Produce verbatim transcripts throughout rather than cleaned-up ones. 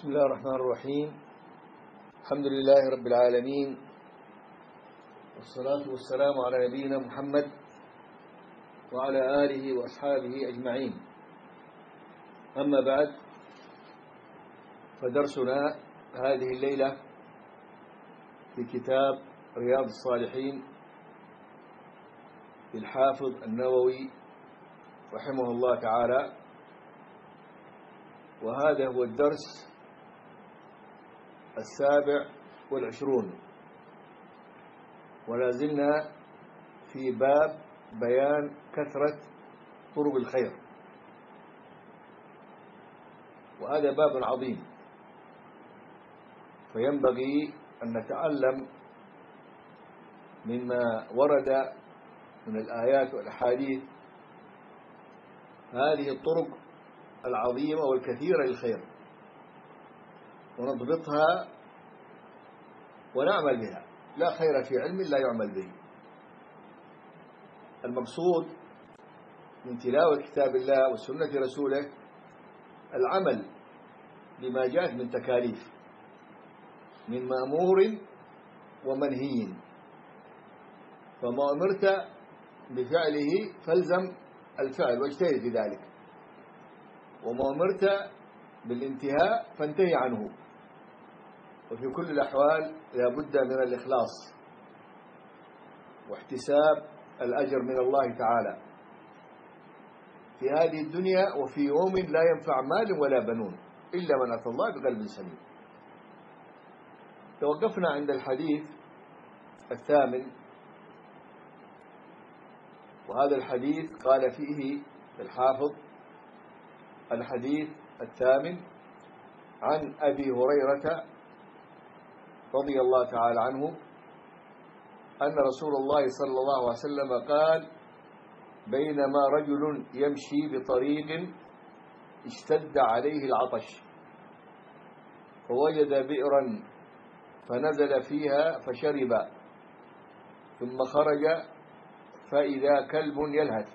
بسم الله الرحمن الرحيم. الحمد لله رب العالمين، والصلاة والسلام على نبينا محمد وعلى آله وأصحابه أجمعين. أما بعد، فدرسنا هذه الليلة في كتاب رياض الصالحين للحافظ النووي رحمه الله تعالى، وهذا هو الدرس السابع والعشرون، ولا زلنا في باب بيان كثرة طرق الخير، وهذا باب عظيم، فينبغي أن نتعلم مما ورد من الآيات والأحاديث هذه الطرق العظيمة والكثيرة للخير، ونضبطها ونعمل بها. لا خير في علم لا يعمل به. المقصود من تلاوة كتاب الله وسنة رسوله العمل بما جاءت من تكاليف، من مأمور ومنهي، فما أمرت بفعله فالزم الفعل واجتهد في ذلك، وما أمرت بالانتهاء فانتهي عنه. وفي كل الأحوال لا بد من الإخلاص واحتساب الأجر من الله تعالى في هذه الدنيا وفي يوم لا ينفع مال ولا بنون إلا من أتى الله بقلب سليم. توقفنا عند الحديث الثامن، وهذا الحديث قال فيه الحافظ: الحديث الثامن عن أبي هريرة رضي الله تعالى عنه أن رسول الله صلى الله عليه وسلم قال: بينما رجل يمشي بطريق اشتد عليه العطش، فوجد بئرا فنزل فيها فشرب، ثم خرج فإذا كلب يلهث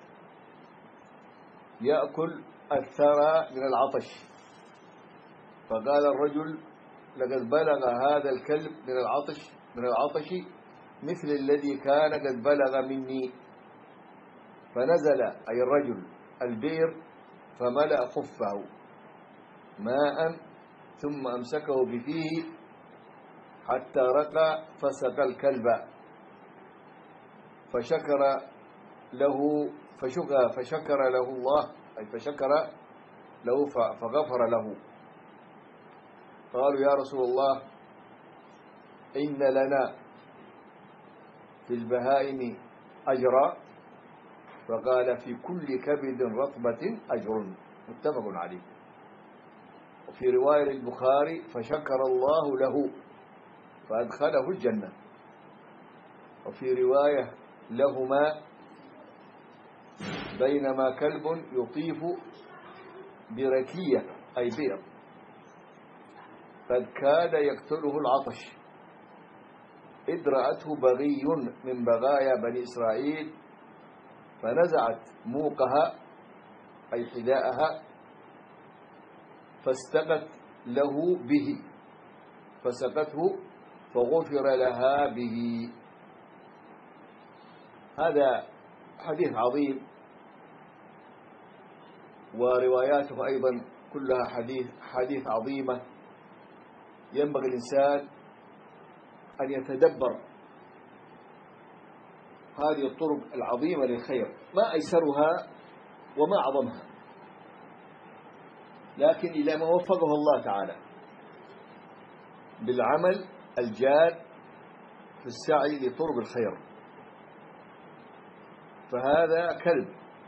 يأكل الثرى من العطش، فقال الرجل: لقد بلغ هذا الكلب من العطش من العطش مثل الذي كان قد بلغ مني. فنزل أي الرجل البئر فملأ خفه ماء، ثم أمسكه بفيه حتى رقى فسقى الكلب، فشكر له فشكر فشكر له الله أي فشكر له فغفر له. قالوا: يا رسول الله، إن لنا في البهائم أجرا؟ فقال: في كل كبد رطبة أجر. متفق عليه. وفي رواية البخاري: فشكر الله له فأدخله الجنة. وفي رواية لهما: بينما كلب يطيف بركية أي بئر قد كاد يقتله العطش، إذ رأته بغي من بغايا بني إسرائيل فنزعت موقها أي حذاءها فاستقت له به فسقته فغفر لها به. هذا حديث عظيم، ورواياته أيضا كلها حديث حديث عظيمة. ينبغي الإنسان أن يتدبر هذه الطرق العظيمة للخير، ما أيسرها وما أعظمها، لكن إلى ما وفقه الله تعالى بالعمل الجاد في السعي لطرق الخير. فهذا كلب،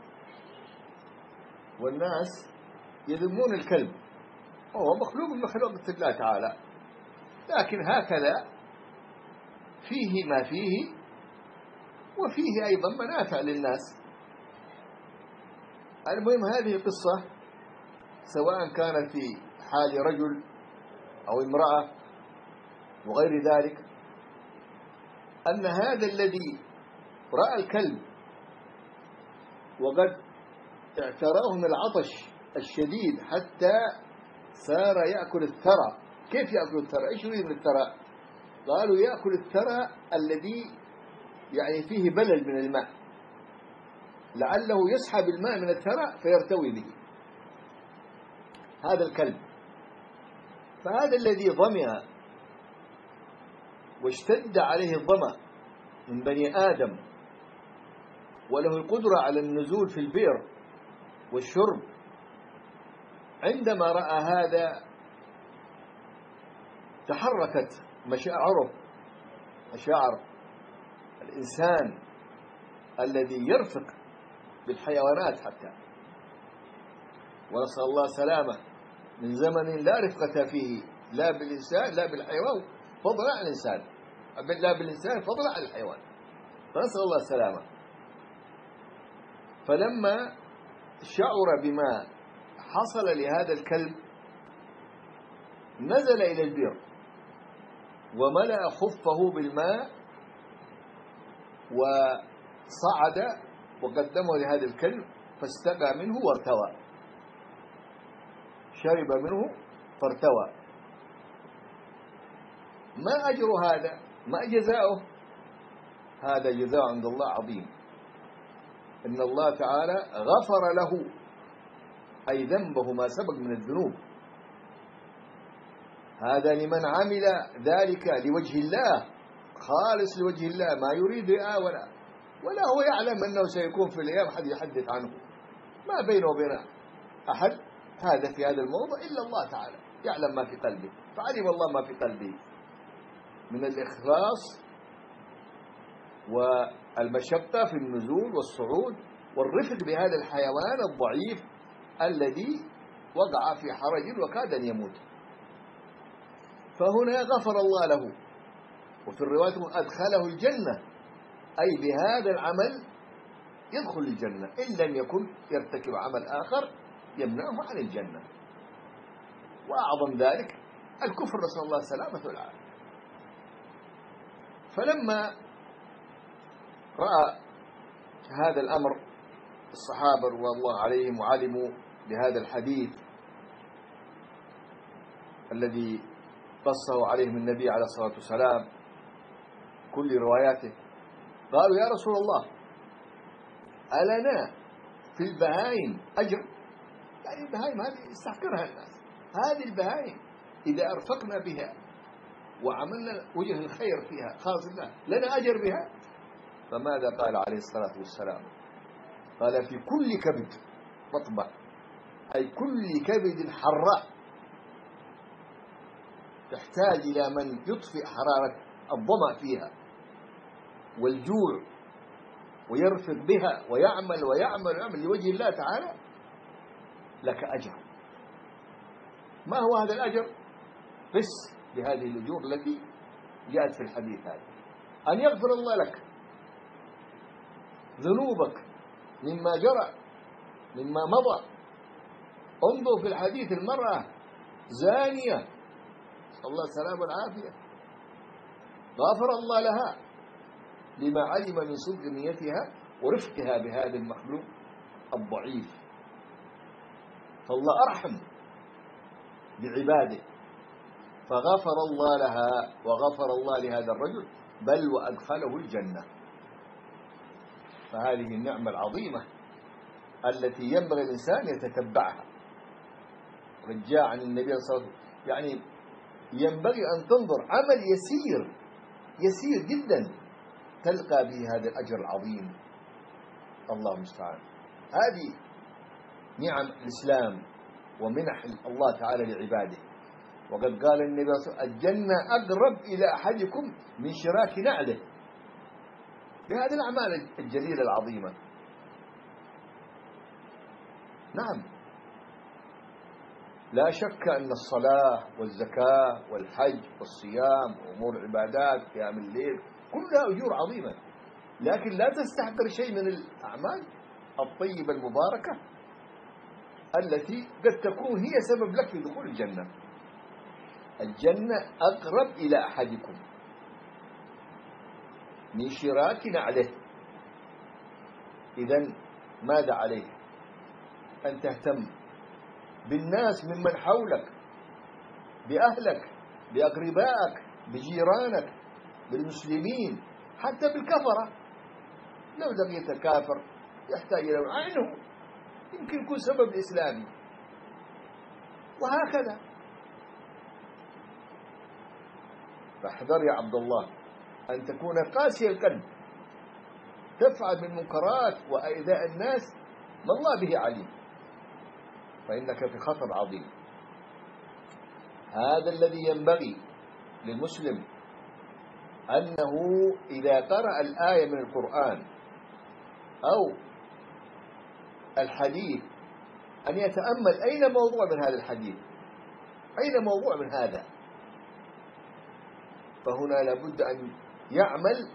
والناس يذمون الكلب، هو مخلوق من مخلوقات الله تعالى، لكن هكذا فيه ما فيه، وفيه أيضا منافع للناس. المهم، هذه القصة سواء كانت في حال رجل أو امرأة وغير ذلك، أن هذا الذي رأى الكلب وقد اعتراه من العطش الشديد حتى صار يأكل الثرى. كيف يأكل الثرى؟ إيش يريد من الثرى؟ قالوا يأكل الثرى الذي يعني فيه بلل من الماء، لعله يسحب الماء من الثرى فيرتوي به هذا الكلب. فهذا الذي ظمأ واشتد عليه الظمأ من بني آدم وله القدرة على النزول في البئر والشرب، عندما رأى هذا تحركت مشاعره، مشاعر الإنسان الذي يرفق بالحيوانات حتى، ونسأل الله سلامة من زمن لا رفقة فيه لا بالإنسان لا بالحيوان فضلا عن الإنسان، لا بالإنسان فضلا عن الحيوان، فنسأل الله السلامة. فلما شعر بما حصل لهذا الكلب نزل إلى البئر وملأ خفه بالماء وصعد وقدمه لهذا الكلب فاستقى منه وارتوى، شرب منه فارتوى. ما أجر هذا؟ ما جزاؤه؟ هذا جزاء عند الله عظيم، إن الله تعالى غفر له أي ذنبه ما سبق من الذنوب. هذا لمن عمل ذلك لوجه الله، خالص لوجه الله، ما يريد رئاء ولا ولا هو يعلم أنه سيكون في الأيام أحد يحدث عنه، ما بينه وبين أحد هذا في هذا الموضع إلا الله تعالى يعلم ما في قلبه، فعلم الله ما في قلبه من الإخلاص والمشقة في النزول والصعود والرفق بهذا الحيوان الضعيف الذي وقع في حرج وكاد أن يموت. فهنا غفر الله له، وفي الرواية أدخله الجنة، أي بهذا العمل يدخل الجنة إن لم يكن يرتكب عمل آخر يمنعه عن الجنة. وأعظم ذلك الكفر، نسأل الله السلامة والعافية. فلما رأى هذا الأمر الصحابة رضوان الله عليهم وعلموا بهذا الحديث الذي قصه عليهم النبي عليه الصلاة والسلام كل رواياته، قالوا يا رسول الله ألنا في البهائم أجر؟ يعني البهائم هذه يستحقرها الناس، هذه البهائم إذا أرفقنا بها وعملنا وجه الخير فيها خاص الله لنا أجر بها؟ فماذا قال عليه الصلاة والسلام؟ قال في كل كبد مطبع، أي كل كبد حراء تحتاج إلى من يطفئ حرارة الظمأ فيها والجوع ويرفق بها ويعمل ويعمل ويعمل لوجه الله تعالى، لك أجر. ما هو هذا الأجر؟ قس بهذه الأجور التي جاءت في الحديث هذا، أن يغفر الله لك ذنوبك مما جرى مما مضى. انظر في الحديث المرأة زانية صلى الله السلام والعافية غفر الله لها لما علم من صدق نيتها ورفقها بهذا المخلوق الضعيف. فالله أرحم بعباده، فغفر الله لها وغفر الله لهذا الرجل بل وأدخله الجنة. فهذه النعمة العظيمة التي ينبغي الإنسان يتتبعها. رجاء عن النبي صلى الله عليه وسلم يعني ينبغي أن تنظر عمل يسير يسير جدا تلقى به هذا الأجر العظيم. الله المستعان. هذه نعم الإسلام ومنح الله تعالى لعباده. وقد قال النبي صلى الله عليه وسلم الجنة أقرب إلى أحدكم من شراك نعله، بهذه الأعمال الجليلة العظيمة. نعم لا شك أن الصلاة والزكاة والحج والصيام وأمور العبادات قيام الليل كلها أجور عظيمة، لكن لا تستحقر شيء من الأعمال الطيبة المباركة التي قد تكون هي سبب لك في دخول الجنة. الجنة أقرب إلى أحدكم من شراك نعله. إذن ماذا عليك؟ أن تهتم بالناس ممن حولك بأهلك، بأقربائك، بجيرانك، بالمسلمين، حتى بالكفرة. لو لقيت كافر يحتاج إلى عنه يمكن يكون سبب إسلامي، وهكذا. فاحذر يا عبد الله أن تكون قاسي القلب، تفعل من منكرات وإيذاء الناس ما الله به عليم، فإنك في خطر عظيم. هذا الذي ينبغي للمسلم أنه إذا قرأ الآية من القرآن أو الحديث أن يتأمل أين موضوع من هذا الحديث، أين موضوع من هذا. فهنا لابد أن يعمل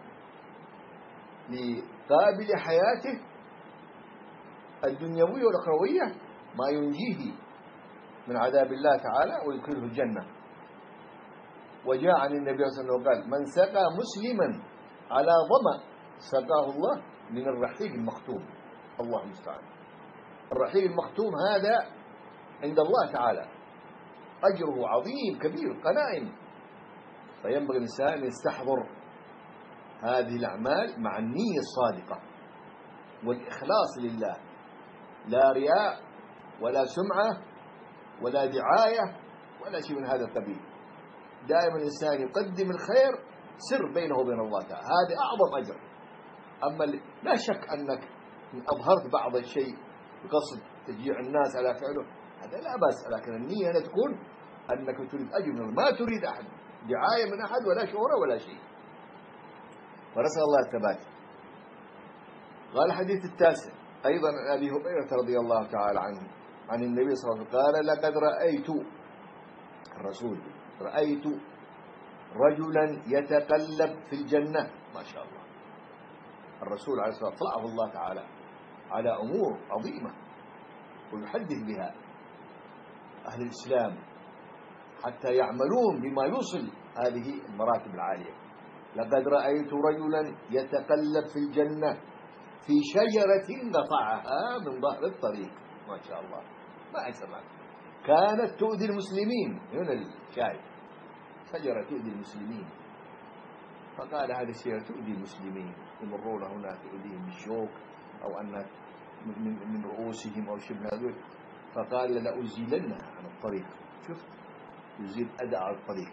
لقابل حياته الدنيوية والأخروية ما ينجيه من عذاب الله تعالى ويدخله الجنة. وجاء عن النبي صلى الله عليه وسلم قال: من سقى مسلما على ظمأ سقاه الله من الرحيق المختوم. الله المستعان. الرحيق المختوم هذا عند الله تعالى أجره عظيم كبير قنائم، فينبغي الإنسان أن يستحضر هذه الأعمال مع النية الصادقة والإخلاص لله، لا رياء ولا سمعة ولا دعاية ولا شيء من هذا القبيل. دائما الإنسان يقدم الخير سر بينه وبين الله تعالى، هذا أعظم أجر. أما لا شك أنك أظهرت بعض الشيء بقصد تشجيع الناس على فعله، هذا لا بأس، لكن النية لا تكون أنك تريد أجر منه، ما تريد أحد دعاية من أحد ولا شهرة ولا شيء. ونسأل الله الثبات. قال الحديث التاسع أيضا عن أبي هريرة رضي الله تعالى عنه عن النبي صلى الله عليه وسلم قال: لقد رأيت الرسول رأيت رجلا يتقلب في الجنة. ما شاء الله، الرسول عليه الصلاة والسلام طلعه الله تعالى على أمور عظيمة ويحدث بها أهل الإسلام حتى يعملون بما يوصل هذه المراتب العالية. لقد رأيت رجلا يتقلب في الجنة في شجرة قطعها من ظهر الطريق. ما شاء الله، ما أسمع، كانت تؤذي المسلمين. هنا الشاهد، شجرة تؤذي المسلمين. فقال: هذه الشجرة تؤذي المسلمين، يمرون هنا تؤذيهم بالشوك أو أن من, من رؤوسهم أو شيء من هذول. فقال: لأزيلنها عن الطريق. شفت، يزيل أذى على الطريق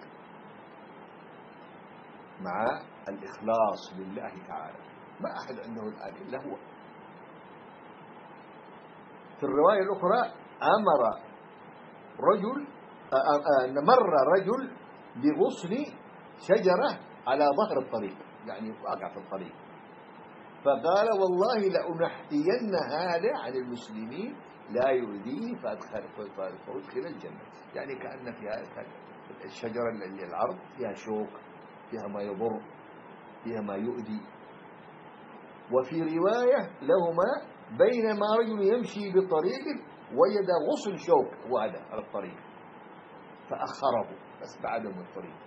مع الإخلاص لله تعالى. ما أحد عنده الآن إلا هو. في الرواية الأخرى أمر رجل أن مر رجل بغصن شجرة على ظهر الطريق، يعني واقع في الطريق، فقال: والله لأنحتين هذا عن المسلمين لا يؤذيه فأدخل فأدخل الجنة. يعني كأن فيها الشجرة اللي العرض فيها شوك، فيها ما يضر، فيها ما يؤذي. وفي رواية لهما: بينما رجل يمشي بطريق وجد غصن شوك وهذا على الطريق فأخره، بس بعده من الطريق،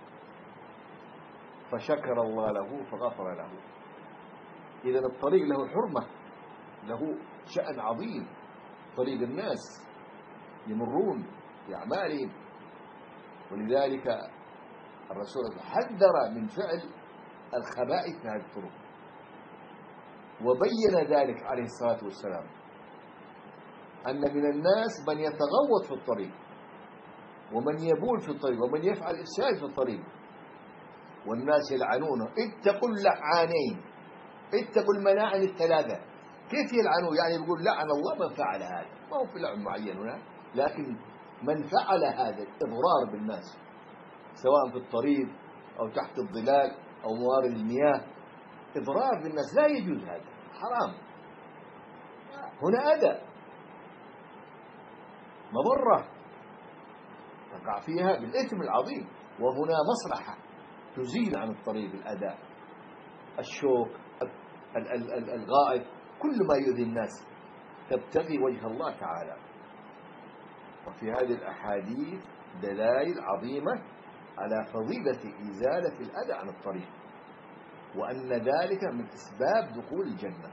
فشكر الله له فغفر له. إذن الطريق له حرمة، له شأن عظيم. طريق الناس يمرون بأعمالهم، ولذلك الرسول حذر من فعل الخبائث في هذه الطرق، وبين ذلك عليه الصلاة والسلام أن من الناس من يتغوط في الطريق، ومن يبول في الطريق، ومن يفعل إفساد في الطريق، والناس يلعنونه. اتقوا اللعانين، اتقوا الملاعن الثلاثة. كيف يلعنون؟ يعني يقول لعن الله من فعل هذا، ما هو في لعن معين هنا، لكن من فعل هذا الإضرار بالناس سواء في الطريق أو تحت الظلال أو موارد المياه، إضرار بالناس لا يجوز، هذا حرام. هنا أذى، مضرة تقع فيها بالإثم العظيم، وهنا مصلحة تزيل عن الطريق الأذى، الشوك، الغائط، كل ما يؤذي الناس تبتغي وجه الله تعالى. وفي هذه الأحاديث دلائل عظيمة على فضيلة إزالة الأذى عن الطريق، وأن ذلك من أسباب دخول الجنة.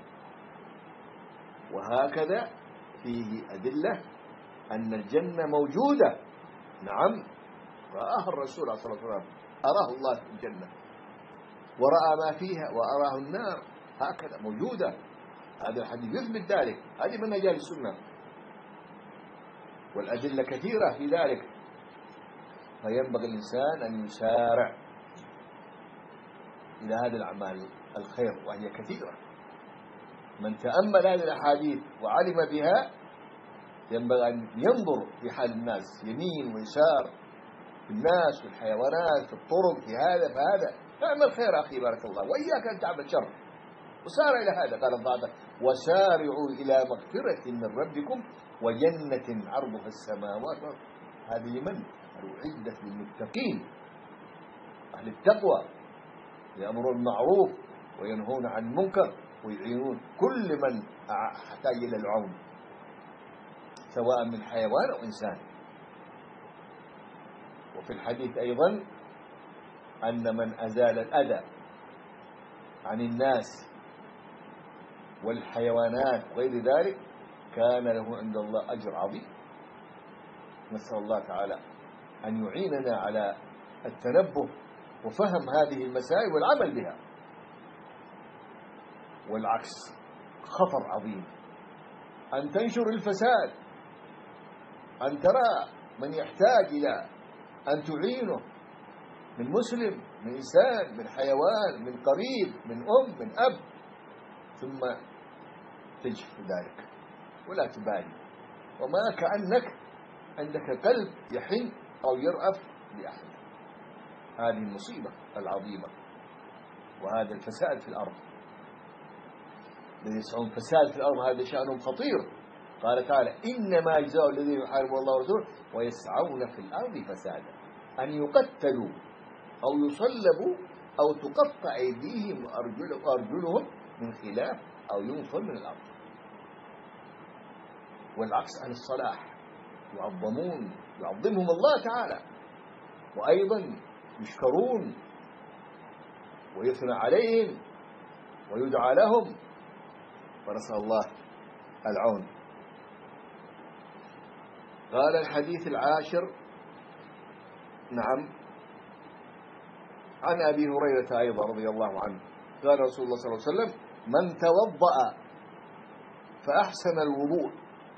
وهكذا فيه أدلة أن الجنة موجودة، نعم، رآها الرسول صلى الله عليه وسلم، أراه الله في الجنة ورأى ما فيها وأراه النار، هكذا موجودة. هذا الحديث يثبت ذلك، هذه من مجال السنة، والأدلة كثيرة في ذلك. فينبغي الإنسان أن يسارع إلى هذه الأعمال الخير وهي كثيرة. من تأمل هذه الأحاديث وعلم بها ينبغي أن ينظر في حال الناس يمين ويسار، في الناس في الحيوانات في الطرق في هذا فهذا، اعمل خير أخي بارك الله، وإياك أن تعمل شر، وسارع إلى هذا. قال الله: وسارعوا إلى مغفرة من ربكم وجنة عرضها السماوات والأرض. هذه لمن؟ أعدت للمتقين أهل التقوى، يأمرون بالمعروف وينهون عن المنكر ويعينون كل من احتاج إلى العون، سواء من حيوان أو إنسان. وفي الحديث أيضا أن من أزال الأذى عن الناس والحيوانات وغير ذلك كان له عند الله أجر عظيم. نسأل الله تعالى أن يعيننا على التنبه وفهم هذه المسائل والعمل بها. والعكس خطر عظيم، أن تنشر الفساد، أن ترى من يحتاج إلى أن تعينه من مسلم من إنسان من حيوان من قريب من أم من أب، ثم تجف ذلك ولا تبالي، وما كأنك عندك قلب يحن أو يرأف لأحد. هذه المصيبة العظيمة وهذا الفساد في الأرض، الذين يسعون فساد في الأرض هذا شأنهم خطير. قال تعالى: إنما يجزاء الذين يحاربون الله ورسوله ويسعون في الأرض فسادا أن يقتلوا أو يصلبوا أو تقطع أيديهم وأرجلهم من خلاف أو ينفوا من الأرض. والعكس عن الصلاح، يعظمون يعظمهم الله تعالى، وأيضا يشكرون ويثنى عليهم ويدعى لهم، ونسأل الله العون. قال الحديث العاشر: نعم، عن أبي هريرة أيضا رضي الله عنه قال رسول الله صلى الله عليه وسلم: من توضأ فأحسن الوضوء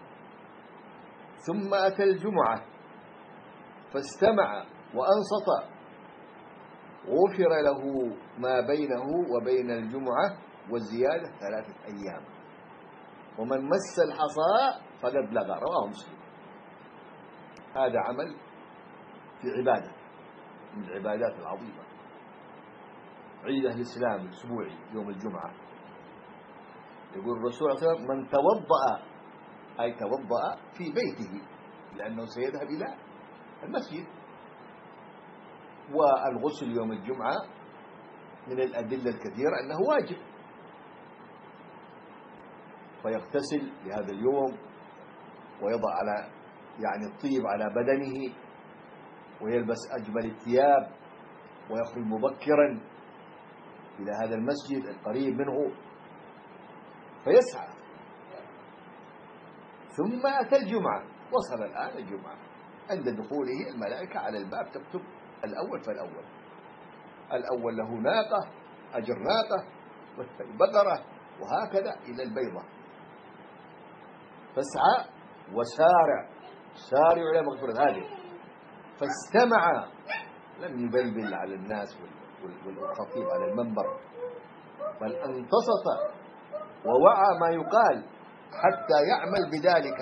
ثم أتى الجمعة فاستمع وأنصت غفر له ما بينه وبين الجمعة والزيادة ثلاثة أيام، ومن مس الحصى فقد لغى. رواه مسلم. هذا عمل في عبادة من العبادات العظيمة، عيد أهل الإسلام الأسبوعي يوم الجمعة. يقول الرسول صلى الله عليه وسلم: من توضأ، أي توضأ في بيته، لأنه سيذهب إلى المسجد. والغسل يوم الجمعة من الأدلة الكثيرة أنه واجب، فيغتسل لهذا اليوم ويضع على يعني الطيب على بدنه ويلبس أجمل الثياب ويخرج مبكرا إلى هذا المسجد القريب منه فيسعى. ثم أتى الجمعة، وصل الآن الجمعة، عند دخوله الملائكة على الباب تكتب الأول فالأول، الأول له ناقة أجر ناقة والثاني بقرة، وهكذا إلى البيضة. فاسعى وسارع، سارع إلى مغفرة هذه. فاستمع، لم يبلبل على الناس والخطيب على المنبر، بل انتصت ووعى ما يقال حتى يعمل بذلك،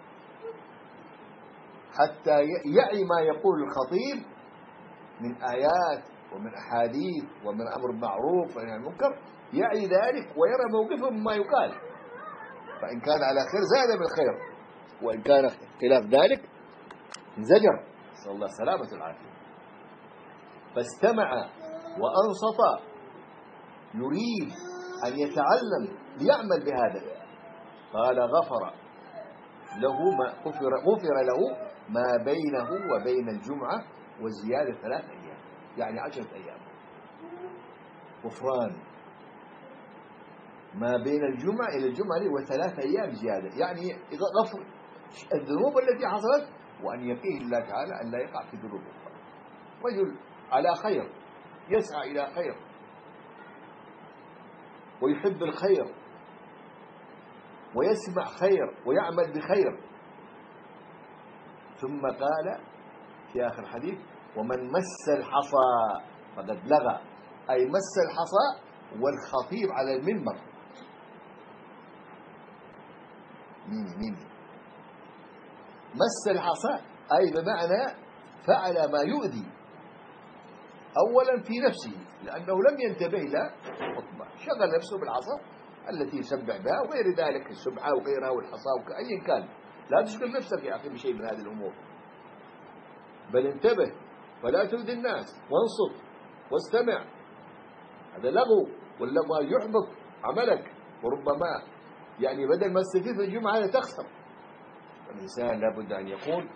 حتى يعي ما يقول الخطيب من آيات ومن أحاديث ومن أمر بالمعروف ونهي عن المنكر، يعي ذلك ويرى موقفه مما يقال، فإن كان على خير زاد بالخير، وإن كان خلاف ذلك انزجر، نسأل الله السلامة والعافية. فاستمع وأنصت، يريد أن يتعلم ليعمل بهذا. قال: غفر له ما غفر, غفر له ما بينه وبين الجمعة والزيادة ثلاث أيام، يعني عشرة أيام غفران ما بين الجمعة إلى الجمعة وثلاث أيام زيادة، يعني غفر الذنوب التي حصلت، وأن يقيه الله تعالى أن لا يقع في ذنوب أخرى. رجل على خير، يسعى إلى خير ويحب الخير ويسمع خير ويعمل بخير. ثم قال في آخر الحديث: ومن مس الحصى فقد لغى، أي مس الحصى والخطيب على المنبر. مين مين مس الحصى، أي بمعنى فعل ما يؤذي أولا في نفسه، لأنه لم ينتبه إلى الخطبة، شغل نفسه بالعصا التي يسبح بها وغير ذلك، السبحة وغيرها والحصى وأي كان. لا تشغل نفسك يا أخي بشيء من هذه الأمور، بل انتبه فلا تؤذي الناس، وانصت واستمع. هذا لغو، واللغو يحبط عملك، وربما يعني بدل ما تستفيد من الجمعة هذا تخسر. الإنسان لابد أن يكون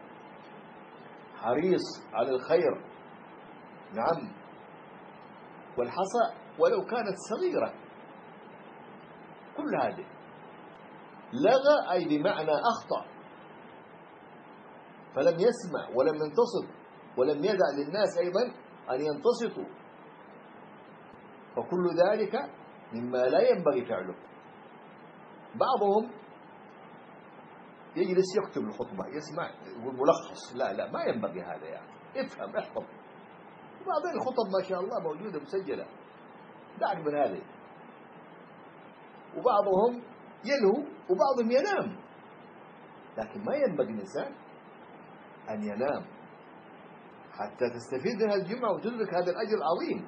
حريص على الخير. نعم، والحصى ولو كانت صغيرة كل هذه. لغى أي بمعنى أخطأ، فلم يسمع ولم ينتصت ولم يدع للناس أيضا أن ينتصتوا، فكل ذلك مما لا ينبغي فعله. بعضهم يجلس يكتب الخطبة، يسمع يقول ملخص، لا لا ما ينبغي هذا، يعني افهم احفظ. وبعضين الخطب ما شاء الله موجودة مسجلة، دعك من هذه. وبعضهم يلهو وبعضهم ينام، لكن ما ينبغي الإنسان أن ينام حتى تستفيد من هذه الجمعة وتدرك هذا الأجر العظيم.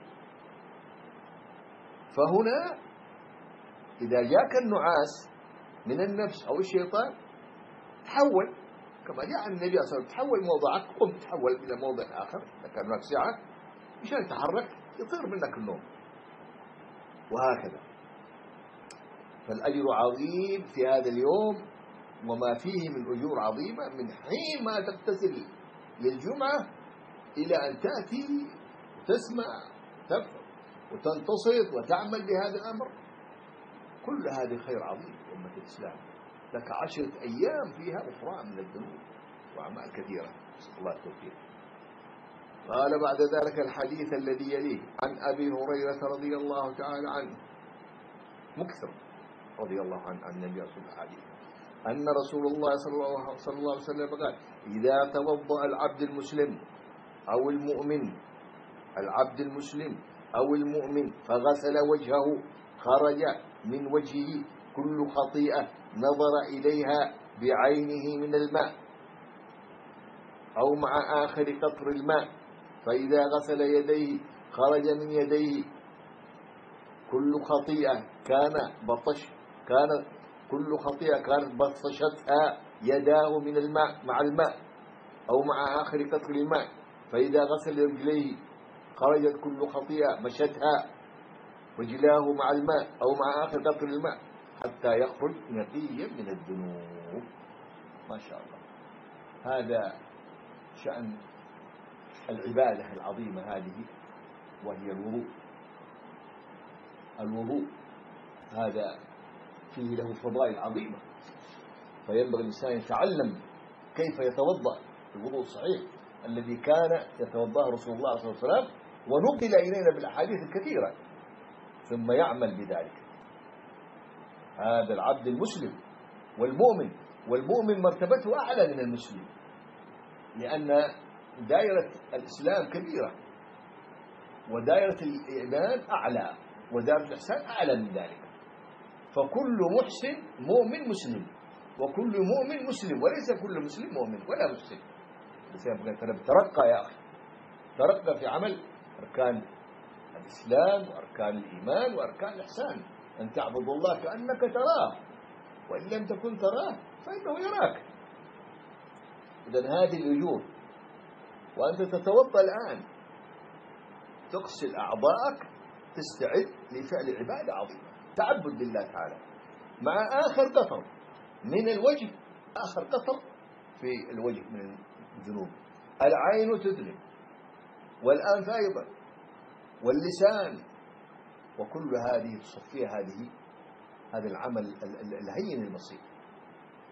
فهنا إذا جاءك النعاس من النفس أو الشيطان، تحول كما جاء النبي صلى الله عليه وسلم: تحول موضعك، قم تحول إلى موضع آخر، إذا كان هناك ساعة مشان تحرك يطير منك النوم، وهكذا. فالأجر عظيم في هذا اليوم وما فيه من أجور عظيمة، من حين ما تغتسل للجمعة إلى أن تأتي وتسمع تفهم وتنتصت وتعمل بهذا الأمر. كل هذه خير عظيم أمة الإسلام. لك عشرة أيام فيها غفران من الذنوب وأعمال كثيرة، نسأل الله التوفيق. قال بعد ذلك الحديث الذي يليه: عن أبي هريرة رضي الله تعالى عنه، مكثر رضي الله عنه عن النبي صلى الله عليه وسلم، أن رسول الله صلى الله عليه وسلم قال: إذا توضأ العبد المسلم أو المؤمن العبد المسلم أو المؤمن فغسل وجهه، خرج من وجهه كل خطيئة نظر إليها بعينه من الماء أو مع آخر قطر الماء، فإذا غسل يديه خرج من يديه كل خطيئة كان بطش كان كل خطيئة كانت بطشتها يداه من الماء مع الماء أو مع آخر قطر الماء، فإذا غسل رجليه خرجت كل خطيئة مشتها رجلاه مع الماء أو مع آخر قطر الماء حتى يخرج نقيا من الذنوب. ما شاء الله. هذا شأن العبادة العظيمة هذه، وهي الوضوء. الوضوء هذا فيه له فضائل عظيمة، فينبغي الإنسان يتعلم كيف يتوضأ الوضوء الصحيح الذي كان يتوضأه رسول الله صلى الله عليه وسلم، ونقل إلينا بالأحاديث الكثيرة، ثم يعمل بذلك. هذا العبد المسلم والمؤمن، والمؤمن مرتبته أعلى من المسلم، لأن دائرة الإسلام كبيرة، ودائرة الإيمان أعلى، ودائرة الإحسان أعلى من ذلك. فكل محسن مؤمن مسلم، وكل مؤمن مسلم، وليس كل مسلم مؤمن ولا مسلم. ترقى يا أخي، ترقى في عمل أركان الإسلام وأركان الإيمان وأركان الإحسان، أن تعبد الله كأنك تراه، وإن لم تكن تراه فإنه يراك. إذن هذه الأجور. وأنت تتوضأ الآن تغسل أعضاءك، تستعد لفعل عبادة عظيمة، تعبد لله تعالى، مع آخر قطر من الوجه، آخر قطر في الوجه من الذنوب. العين تذنب، والأنف أيضا، واللسان، وكل هذه تصفيها هذه هذا العمل الهين البسيط،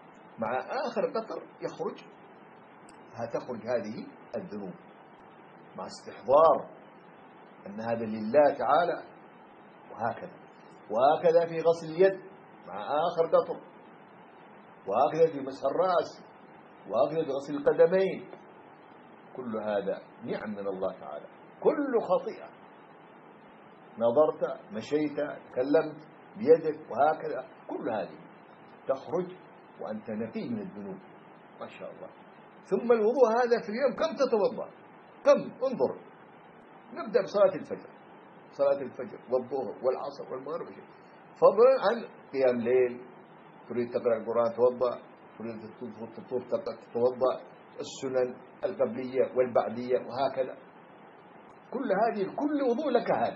مع آخر قطر يخرج تخرج هذه الذنوب. مع استحضار أن هذا لله تعالى، وهكذا وهكذا في غسل اليد مع آخر قطر، وهكذا في مسح الرأس، وهكذا في غسل القدمين. كل هذا نعم من الله تعالى. كل خطيئة نظرت، مشيت، تكلمت بيدك وهكذا، كل هذه تخرج وأنت نقي من الذنوب ما شاء الله. ثم الوضوء هذا في اليوم كم تتوضأ؟ كم؟ انظر، نبدأ بصلاة الفجر، صلاة الفجر والظهر والعصر والمغرب، فضلا عن قيام ليل، تريد تقرأ القرآن توضأ، تريد تطور تتوضأ، السنن القبلية والبعدية وهكذا. كل هذه كل وضوء لك هذا.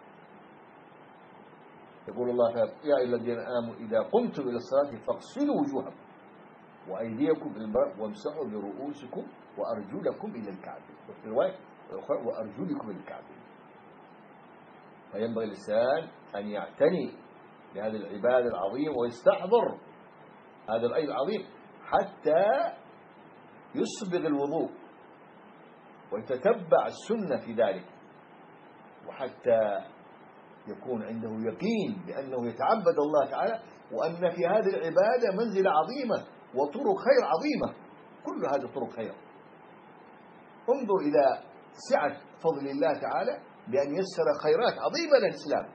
يقول الله تعالى: يا أيها الذين آمنوا إذا قمتم إلى الصلاة فاغسلوا وجوهكم وأيديكم إلى المرافق وامسحوا برؤوسكم وأرجلكم إلى الكعبين، وفي رواية أخرى وأرجلكم إلى الكعبين. فينبغي الإنسان أن يعتني بهذه العبادة العظيمة ويستحضر هذا الأمر العظيم حتى يسبغ الوضوء ويتتبع السنة في ذلك، وحتى يكون عنده يقين بأنه يتعبد الله تعالى، وأن في هذه العبادة منزلة عظيمة وطرق خير عظيمة. كل هذه طرق خير. انظر إلى سعة فضل الله تعالى بأن يسر خيرات عظيمة للإسلام،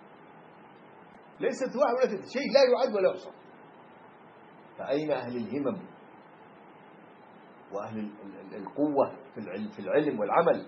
ليست واحد ولا اثنين، شيء لا يعد ولا يحصى. فأين أهل الهمم وأهل القوة في العلم والعمل؟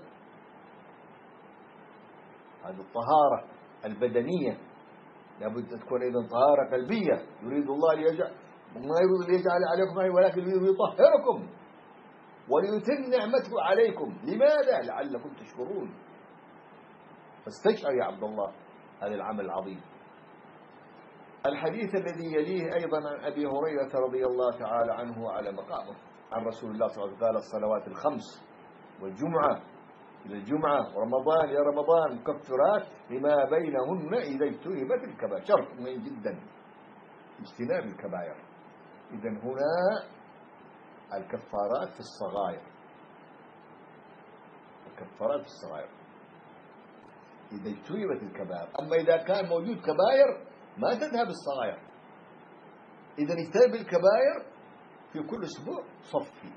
هذه الطهارة البدنية لابد أن تكون أيضا طهارة قلبية. يريد الله ليجعل ما يريد ليجعل عليكم، ولكن يريد ليطهركم وليتم نعمته عليكم. لماذا؟ لعلكم تشكرون. فاستشعر يا عبد الله هذا العمل العظيم. الحديث الذي يليه أيضا عن أبي هريرة رضي الله تعالى عنه على مقامه عن رسول الله صلى الله عليه وسلم قال: الصلوات الخمس والجمعة إلى الجمعة ورمضان إلى رمضان مكفرات لما بينهن إذا اجتنبت الكبائر. شرط مهم جدا اجتناب الكبائر. إذن هنا الكفارات في الصغائر، الكفارات في الصغائر إذا اجتنبت الكبائر. أما إذا كان موجود كبائر ما تذهب الصغائر. إذن اجتنب الكبائر في كل أسبوع صفي.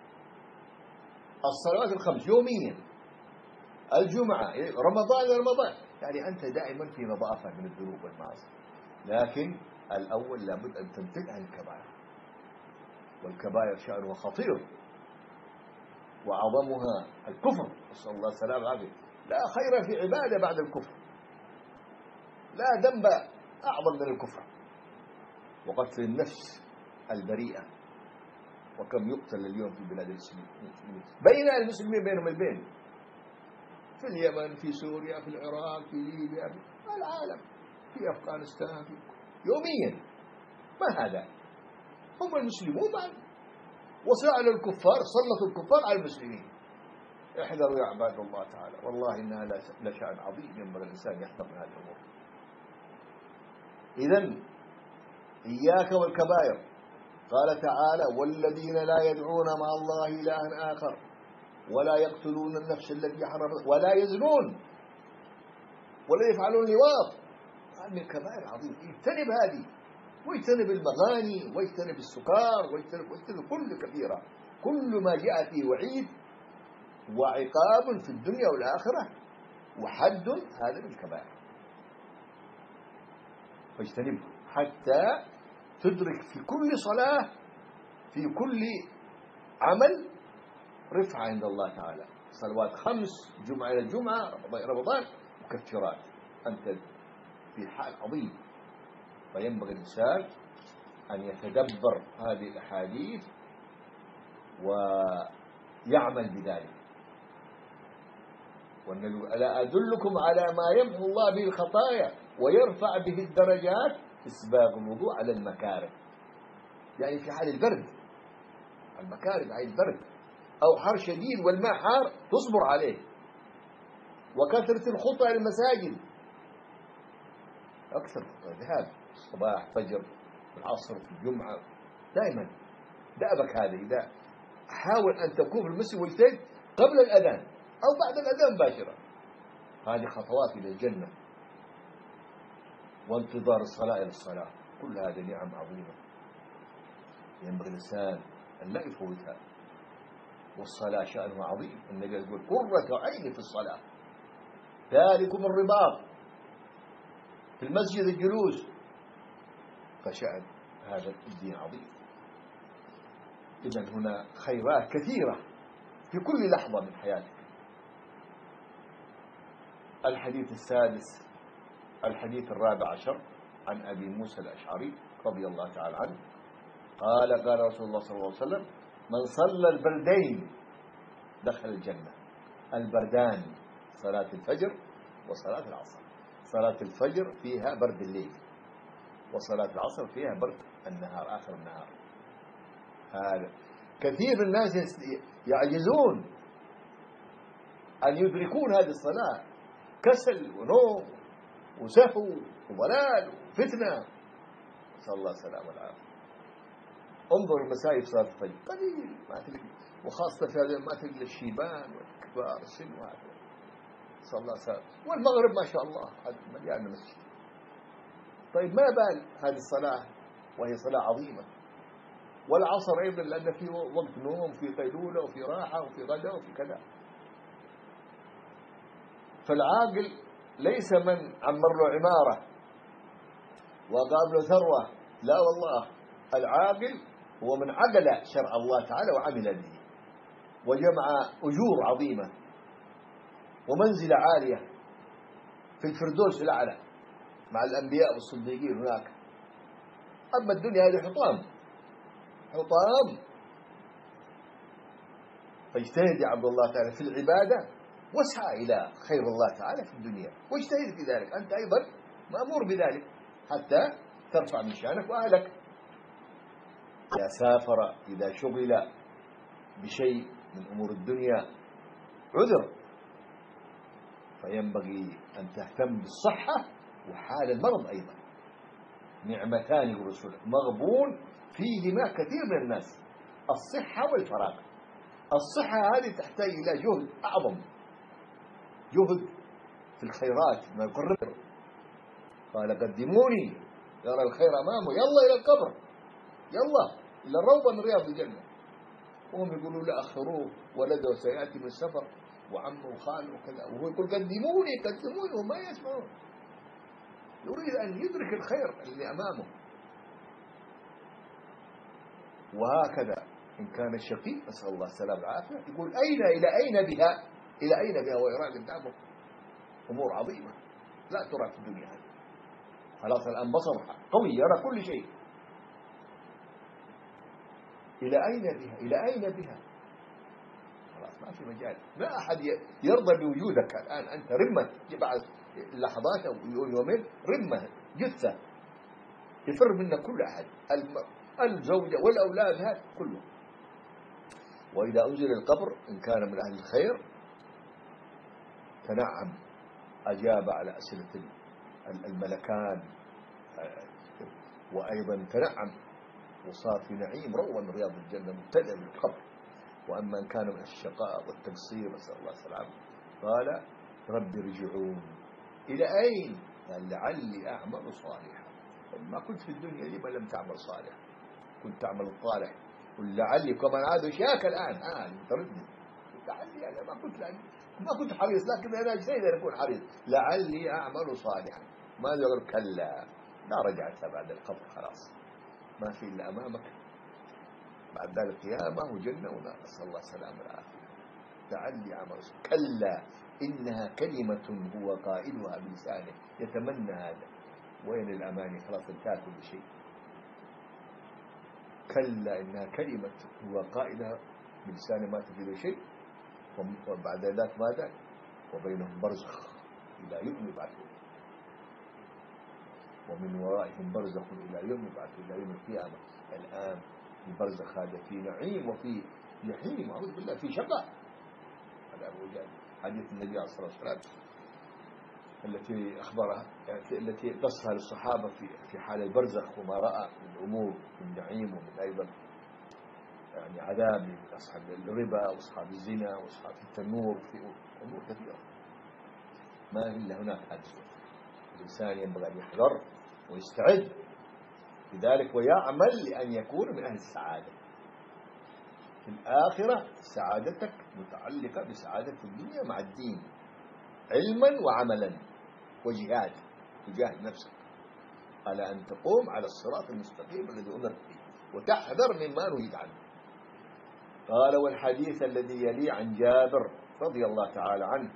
الصلوات الخمس يوميا، الجمعة، رمضان رمضان، يعني أنت دائما في نظافة من الذنوب والمعاصي. لكن الأول لابد أن تمتنع عن الكبائر، والكبائر شأنها خطير وأعظمها الكفر، نسأل الله السلامة والعافية. لا خير في عبادة بعد الكفر، لا ذنب أعظم من الكفر. وقتل النفس البريئة، وكم يقتل اليوم في بلاد المسلمين بين المسلمين بينهم البين، في اليمن، في سوريا، في العراق، في ليبيا، في العالم، في أفغانستان، في يوميا. ما هذا؟ هم المسلمون معا وسأل الكفار، سلطوا الكفار على المسلمين. احذروا يا عباد الله تعالى، والله إنها لشأن عظيم ينبغي الإنسان يحذر من هذه الأمور. إذن إياك والكبائر. قال تعالى: والذين لا يدعون مع الله إلها آخر ولا يقتلون النفس التي حرم ولا يزنون ولا يفعلون لواط. هذه الكبائر عظيمة. اجتنب هذه، واجتنب المغاني، واجتنب السكار، واجتنب, واجتنب كل كبيرة. كل ما جاء فيه وعيد وعقاب في الدنيا والآخرة وحد، هذا من الكبائر. فاجتنبه حتى تدرك في كل صلاة، في كل عمل رفعة عند الله تعالى. صلوات خمس، جمعة إلى الجمعة، رمضان إلى رمضان، مكفرات. أنت في حال عظيم. فينبغي الإنسان أن يتدبر هذه الأحاديث ويعمل بذلك. والنبي: ألا أدلكم على ما يمحو الله به الخطايا ويرفع به الدرجات؟ إسباغ الوضوء على المكاره، يعني في حال البرد، المكاره في حال البرد أو حر شديد والماء حار تصبر عليه. وكثرة الخطى إلى المساجد، أكثر ذهاب الصباح، فجر، العصر، في الجمعة، دائما دأبك هذا. إذا حاول أن تكون في المسجد واجتهد قبل الأذان، أو بعد الأذان مباشرة. هذه خطوات إلى الجنة، وانتظار الصلاة إلى الصلاة، كل هذه نعم عظيمة ينبغي الإنسان أن لا يفوتها. والصلاة شأنها عظيم، النبي يقول قرة عيني في الصلاة، ذلكم الرباط في المسجد الجلوس، فشأن هذا الدين عظيم. إذن هنا خيرات كثيرة في كل لحظة من حياتك. الحديث السادس، الحديث الرابع عشر، عن أبي موسى الأشعري رضي الله تعالى عنه قال قال رسول الله صلى الله عليه وسلم من صلى البردين دخل الجنة. البردان صلاة الفجر وصلاة العصر. صلاة الفجر فيها برد الليل، وصلاة العصر فيها برد النهار، آخر النهار. هذا كثير من الناس يعجزون أن يدركون هذه الصلاة، كسل ونوم وسهو وضلال وفتنة، نسأل الله السلامة والعافية. انظر المساجد صلاة الفجر قليل ما تلقى، وخاصة في هذه ما تلقى الشيبان والكبار السن وهذا، نسأل الله السلامة. والمغرب ما شاء الله مليان مسجد. طيب ما بال هذه الصلاة وهي صلاة عظيمة. والعصر أيضا لأن في وقت نوم، في قيلولة وفي راحة وفي غدا وفي كذا. فالعاقل ليس من عمر له عمارة وقام له ثروة، لا والله، العاقل هو من عقل شرع الله تعالى وعمل به وجمع أجور عظيمة ومنزلة عالية في الفردوس الأعلى مع الأنبياء والصديقين هناك. أما الدنيا هذه حطام حطام. فاجتهد يا عبد الله تعالى في العبادة واسعى إلى خير الله تعالى في الدنيا، واجتهد في ذلك أنت أيضا مأمور بذلك حتى ترفع من شأنك وأهلك. إذا سافر، إذا شغل بشيء من أمور الدنيا عذر، فينبغي أن تهتم بالصحة وحال المرض أيضا، نعمتان للرسول مغبون فيهما كثير من الناس، الصحة والفراغ. الصحة هذه تحتاج إلى جهد أعظم، جهد في الخيرات ما يقرر. قال قدموني، يرى الخير أمامه، يلا إلى القبر، يلا إلى الروضة من رياض الجنة. وهم يقولوا لا أخروه، ولده سيأتي من السفر وعمه وخاله وكذا، وهو يقول قدموني قدموني، وما يسمعون. يريد أن يدرك الخير اللي أمامه. وهكذا إن كان الشقي، نسأل الله السلامة والعافية، يقول أين إلى أين بها، إلى أين بها، ويرى قدامه أمور عظيمة لا ترى في الدنيا هذه. خلاص الآن بصر قوي يرى كل شيء. إلى أين بها، إلى أين بها، خلاص ما في مجال. ما أحد يرضى بوجودك الآن، أنت رمة بعد لحظات أو يومين، رمة جثة يفر منك كل أحد، الزوجة والأولاد هذا كله. وإذا أنزل القبر إن كان من أهل الخير تنعم، أجاب على أسئلة الملكان، وأيضا تنعم وصار في نعيم روضة من رياض الجنة مبتدأ من القبر. وأما إن كان من الشقاء والتقصير نسأل الله السلامة، قال رب ارجعون. إلى أين؟ قال لعلي أعمل صالحا. ما كنت في الدنيا لما لم تعمل صالح، كنت تعمل الصالح. قل لعلي كمان عادوا شاك الآن آه تردد، لعلي أنا ما كنت لأني ما كنت حريص، لكن أنا اجتهد أن أكون حريص. لعلي أعمل صالحا. ماذا يقول؟ كلا لا رجعت بعد القبر، خلاص ما في إلا أمامك بعد ذلك قيامة وجنة ونار، نسأل الله السلامة والعافية. لعلي أعمل صالحا. كلا إنها كلمة هو قائلها بلسانه يتمنى هذا. وين الأماني؟ خلاص انتهى كل شيء. كلا إنها كلمة هو قائلها بلسانه ما تفيد شيء، وبعد ذلك ماذا؟ وبينهم برزخ إلى يوم يبعثون، ومن ورائهم برزخ إلى يوم يبعثون، إلى يوم القيامة. الآن البرزخ هذا في نعيم وفي جحيم، أعوذ بالله، في شقاء. هذا أبو جهل حديث النبي عليه الصلاة والسلام التي أخبرها، التي قصها للصحابة في في حال البرزخ وما رأى من أمور من نعيم ومن أيضا يعني عذاب لأصحاب الربا وأصحاب الزنا وأصحاب التنور، في أمور كثيرة ما إلا هناك حدث. الإنسان ينبغي أن يحذر ويستعد لذلك ويعمل لأن يكون من أهل السعادة في الآخرة. سعادتك متعلقة بسعادة الدنيا مع الدين، علما وعملا وجهاد، تجاهد نفسك على أن تقوم على الصراط المستقيم الذي أمرت به وتحذر مما نهيت عنه. قال: والحديث الذي يلي عن جابر رضي الله تعالى عنه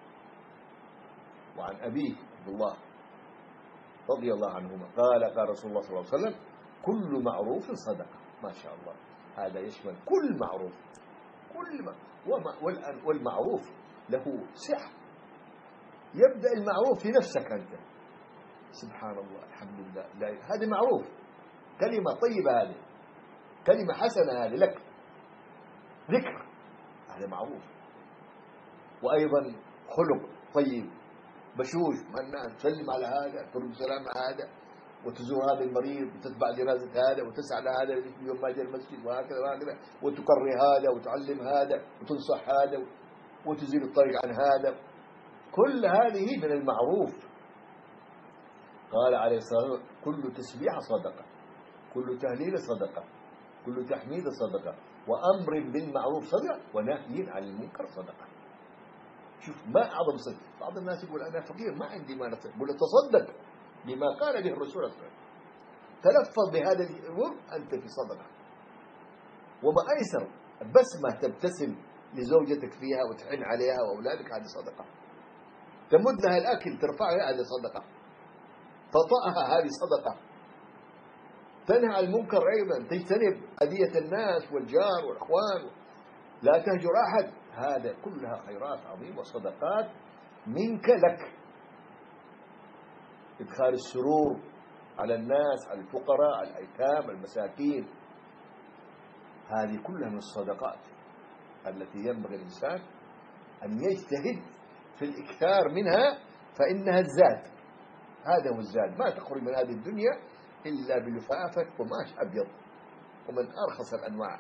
وعن أبيه عبد الله رضي الله عنهما قال: قال رسول الله صلى الله عليه وسلم: كل معروف صدقة. ما شاء الله، هذا يشمل كل معروف، كل ما والمعروف له سعة. يبدأ المعروف في نفسك أنت، سبحان الله، الحمد لله، لا هذا معروف، كلمة طيبة، هذه كلمة حسنة، هذه لك ذكر، هذا معروف. وأيضا خلق طيب بشوش مع الناس، تسلم على هذا، ترد سلام على هذا، وتزور هذا المريض، وتتبع جنازة هذا، وتسعى لهذا يوم ما جاء المسجد، وهكذا وهكذا، وتقري هذا، وتعلم هذا، وتنصح هذا، وتزيل الطريق عن هذا. كل هذه من المعروف. قال عليه الصلاة والسلام: كل تسبيح صدقة، كل تهليل صدقة، كل تحميد صدقة، وأمر بالمعروف صدقة، ونهي عن المنكر صدقة. شوف ما أعظم صدق. بعض الناس يقول: أنا فقير ما عندي ما نصدق. يقول: تصدق بما قال به الرسول صلى الله عليه وسلم، تلفظ بهذا الأمر، أنت في صدقة. وما أيسر بس ما تبتسم لزوجتك فيها وتحن عليها وأولادك، هذه صدقة. تمد لها الأكل ترفعها، هذه صدقة. تطأها، هذه صدقة. تنهى عن المنكر أيضا، تجتنب أذية الناس والجار والأخوان، لا تهجر أحد، هذا كلها خيرات عظيمة وصدقات منك لك. إدخال السرور على الناس، على الفقراء، على الأيتام، المساكين، هذه كلها من الصدقات التي ينبغي الإنسان أن يجتهد في الإكثار منها، فإنها الزاد. هذا هو الزاد. ما تخرج من هذه الدنيا إلا بلفافة قماش أبيض ومن أرخص الأنواع،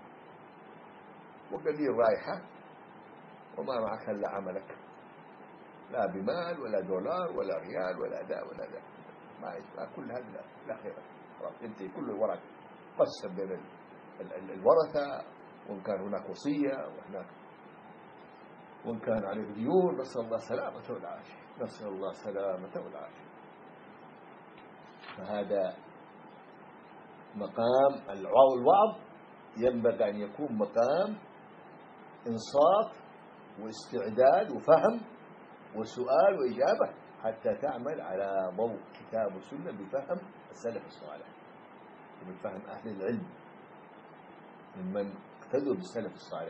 وقليل رائحة، وما معك إلا عملك، لا بمال ولا دولار ولا ريال ولا دا ولا دا، ما كل هذا لا خير. انت كل الورق قسم بين الورثة، وإن كان هناك وصية، وهناك وإن كان عليه ديون. نسأل الله سلامة والعافية، نسأل الله سلامة والعافية. فهذا مقام الوعظ ينبغي أن يكون مقام إنصات واستعداد وفهم وسؤال وإجابة، حتى تعمل على ضوء كتاب وسنة بفهم السلف الصالح وبفهم أهل العلم ممن اقتدوا بالسلف الصالح.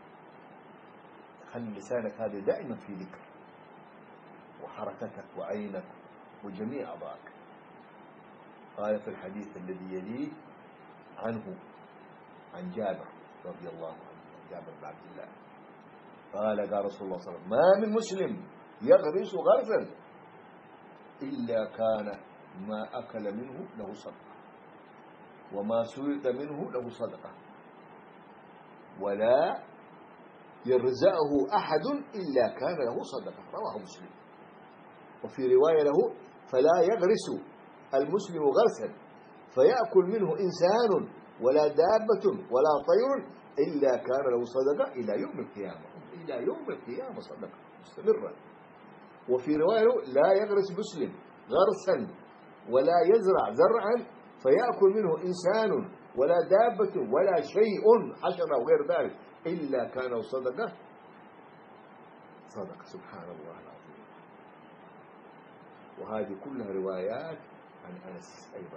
خلي لسانك هذا دائما في ذكر، وحركتك وعينك وجميع أعضائك. قال في الحديث الذي يليه عنه عن جابر رضي الله عنه، جابر بن عبد الله قال: قال رسول الله صلى الله عليه وسلم: ما من مسلم يغرس غرسا إلا كان ما أكل منه له صدقة، وما سلط منه له صدقة، ولا يرزقه أحد إلا كان له صدقة. رواه مسلم. وفي رواية له: فلا يغرس المسلم غرسا فيأكل منه إنسان ولا دابة ولا طير إلا كان له صدقة إلى يوم القيامة. إلى يوم القيامة صدقة مستمرة. وفي رواية له: لا يغرس مسلم غرسا ولا يزرع زرعا فيأكل منه إنسان ولا دابة ولا شيء حشرة وغير ذلك إلا كان له صدقة. صدقة، سبحان الله العظيم. وهذه كلها روايات عن أنس أيضا.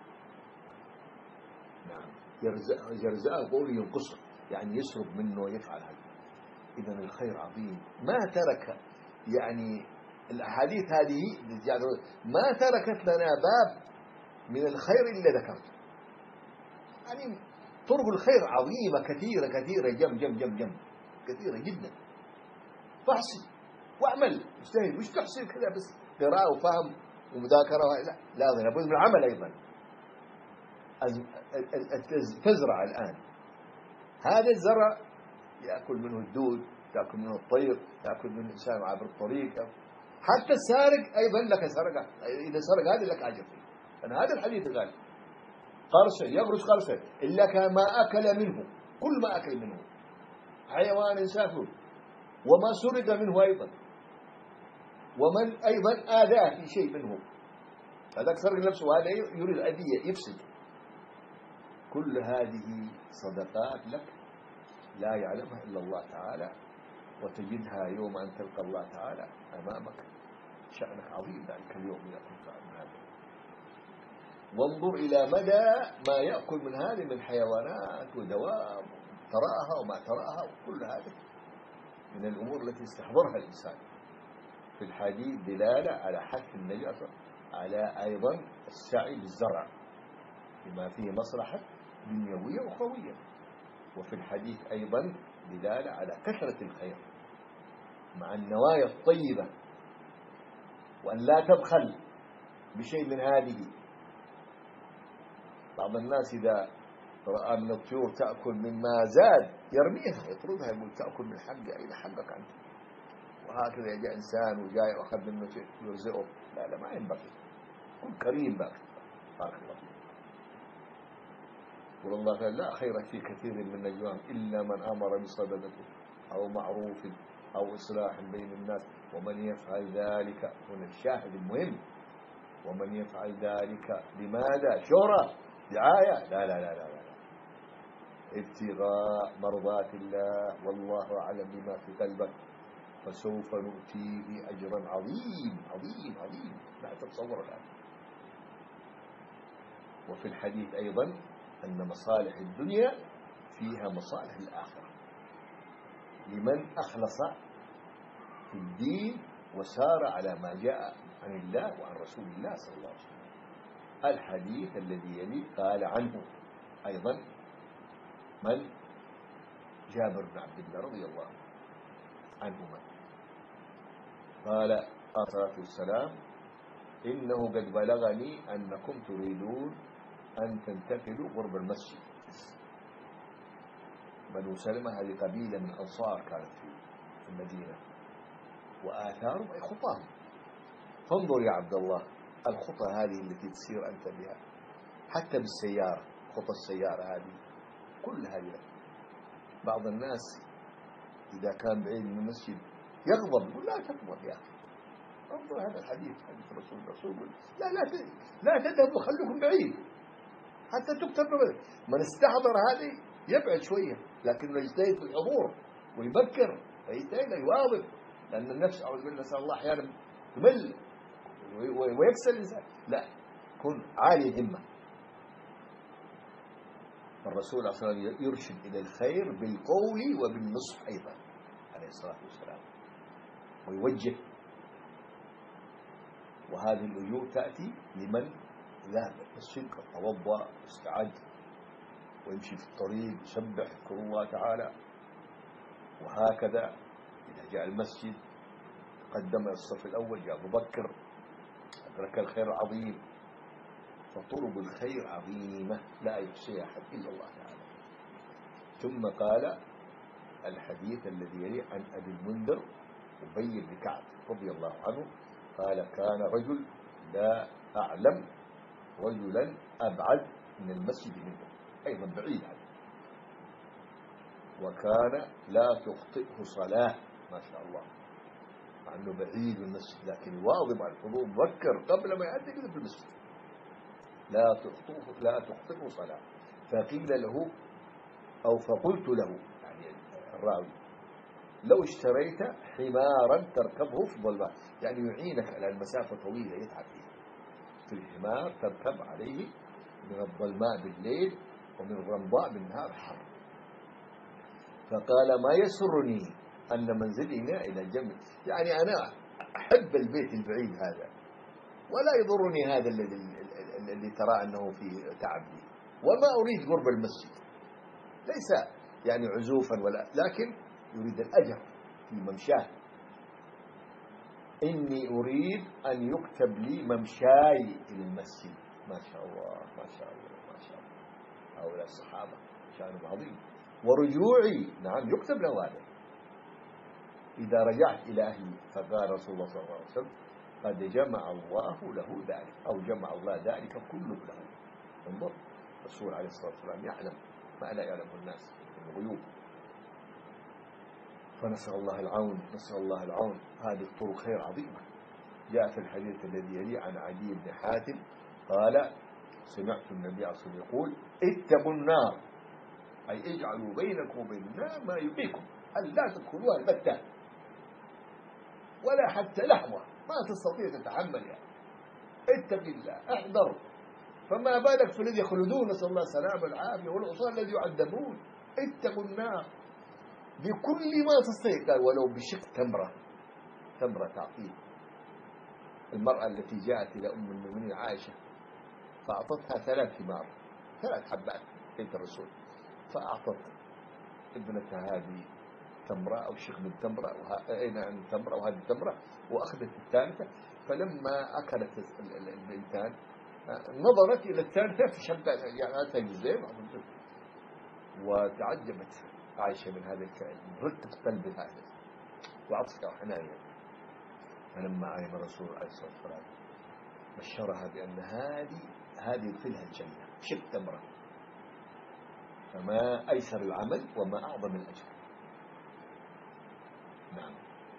نعم. يرزقه قول ينقصه، يعني يسرق منه ويفعل هذا. إذن الخير عظيم. ما ترك يعني الأحاديث هذه ما تركت لنا باب من الخير إلا ذكرته. يعني طرق الخير عظيمة كثيرة كثيرة، جم جم جم جم كثيرة جدا. فاحسن واعمل، اجتهد، مش تحسن كذا بس قراءة وفهم ومذاكرة، لا لازم لابد من العمل أيضا. تزرع الآن هذا الزرع يأكل منه الدود، يأكل منه الطير، يأكل منه الإنسان عبر الطريق. حتى السارق أيضا لك سرقة، إذا سرق هذا لك أجر فيه، لأن هذا الحديث قال قرصا يغرس قرصا إلا كما أكل منه، كل ما أكل منه حيوان إنسان، وما سرق منه أيضا، ومن أيضا آذاه في شيء منه، هذاك سرق نفسه وهذا يريد أذية يفسد. كل هذه صدقات لك لا يعلمها إلا الله تعالى، وتجدها يوم أن تلقى الله تعالى أمامك. شأنك عظيم ذلك اليوم يأكل من هذا. وانظر إلى مدى ما يأكل من هذه من حيوانات ودواب تراها وما تراها، وكل هذه من الأمور التي استحضرها الإنسان. في الحديث دلالة على حث النبي على أيضا السعي بالزرع بما فيه مصلحة دنيوية وأخروية. وفي الحديث أيضا دلالة على كثرة الخير مع النوايا الطيبة، وأن لا تبخل بشيء من هذه. بعض الناس إذا رأى من الطيور تأكل مما زاد يرميها يطردها، يقول تأكل من حقها، إلى حقك أنت. وهكذا جاء إنسان وجاء وأخذ منه شيء يرزقه، لا لا ما ينبغي، كن كريم بقى. بارك الله فيك. والله قال لا خير في كثير من نجواهم إلا من أمر بصدقة أو معروف أو إصلاح بين الناس ومن يفعل ذلك. هنا الشاهد المهم، ومن يفعل ذلك لماذا؟ شهرة، دعاية؟ لا لا لا لا لا ابتغاء مرضات الله، والله أعلم بما في قلبك، فسوف نؤتيه أجرا عظيم عظيم عظيم لا تتصور الآن. وفي الحديث أيضا أن مصالح الدنيا فيها مصالح الآخرة لمن أخلص في الدين وسار على ما جاء عن الله وعن رسول الله صلى الله عليه وسلم. الحديث الذي يلي قال عنه أيضا من؟ جابر بن عبد الله رضي الله عنهما قال عليه الصلاة والسلام إنه قد بلغني أنكم تريدون أن تنتقلوا قرب المسجد. بنو سلمة هذه قبيلة من الأنصار كانت في المدينة، وآثارهم أي خطاهم. فانظر يا عبد الله الخطى هذه التي تسير أنت بها، حتى بالسيارة، خطى السيارة هذه كل هذه. بعض الناس إذا كان بعيد من المسجد يغضب، يقول لا تغضب يا أخي، انظر هذا الحديث حديث رسول الله صلى الله عليه وسلم، لا لا لا تذهبوا خلوكم بعيد حتى تكتب. من استحضر هذه يبعد شوية، لكنه يجتهد في الحضور ويبكر ويجتهد يواظب، لأن النفس أعوذ بالله نسأل الله أحيانا تمل ويكسل الإنسان. لا، كن عالي الهمة. الرسول عليه الصلاة والسلام يرشد إلى الخير بالقول وبالنصح أيضا عليه الصلاة والسلام، ويوجه. وهذه اللجوء تأتي لمن ذهب المسجد قد توضأ واستعد ويمشي في الطريق يسبح يذكر الله تعالى. وهكذا إذا جاء المسجد قدم الصف الأول، جاء أبو بكر أدرك الخير العظيم. فطرق الخير عظيمة لا يحصيها أحد إلا الله تعالى. ثم قال الحديث الذي يلي عن أبي المنذر أبي بن كعب رضي الله عنه قال كان رجل لا أعلم رجلا أبعد من المسجد منه، أيضا بعيد عنه، وكان لا تخطئه صلاة، ما شاء الله، مع أنه بعيد من المسجد لكن واظب على الحضور مبكر قبل ما يأتي كذا في المسجد، لا تخطئه لا تخطئه صلاة. فقيل له أو فقلت له يعني الراوي لو اشتريت حمارا تركبه في الظلماء، يعني يعينك على المسافة طويلة يتعب فيها، في الحمار تركب عليه من الظلماء بالليل ومن الرمضاء بالنهار حر. فقال ما يسرني أن منزلي إلى جنب، يعني أنا أحب البيت البعيد هذا ولا يضرني هذا الذي الذي ترى أنه فيه تعب لي، وما أريد قرب المسجد، ليس يعني عزوفا ولا، لكن يريد الأجر في ممشاه. إني أريد أن يكتب لي ممشاي إلى المسجد. ما شاء الله ما شاء الله ما شاء الله، هؤلاء الصحابة شأنهم عظيم. ورجوعي نعم يكتب له هذا إذا رجعت إلى أهلي. فقال رسول الله صلى الله عليه وسلم قد جمع الله له ذلك، أو جمع الله ذلك كله له. انظر الرسول عليه الصلاة والسلام يعلم ما لا يعلمه الناس من الغيوب. فنسأل الله العون، نسأل الله العون. هذه الطرق خير عظيمة. جاء في الحديث الذي يلي عن عدي بن حاتم قال سمعت النبي عليه الصلاة والسلام يقول اتقوا النار، أي اجعلوا بينكم وبين النار ما يبيكم، أن لا تدخلوها البتة ولا حتى لحظة ما تستطيع تتحمل يعني. اتق الله، احذر. فما بالك في الذي يخلدون، نسأل الله السلامة والعافية، والعصاة الذي يعذبون. اتقوا النار بكل ما تستطيع، قال ولو بشق تمرة. تمرة تعطيه. المرأة التي جاءت إلى أم المؤمنين عائشة فأعطتها ثلاث ثمار، ثلاث حبات بنت الرسول، فأعطت ابنتها هذه تمرة أو شق من تمرة وأين عن تمرة وهذه تمرة، وأخذت الثالثة. فلما أكلت البنتان نظرت إلى الثالثة في شبات يعني تجزم، وتعجبت عائشة من هذا رقة قلب هذا وعطفها وحنانها. فلما علم الرسول عليه الصلاة والسلام بشرها بأن هذه هذه يدخلها الجنة شق تمرة. فما أيسر العمل وما أعظم الأجر. نعم.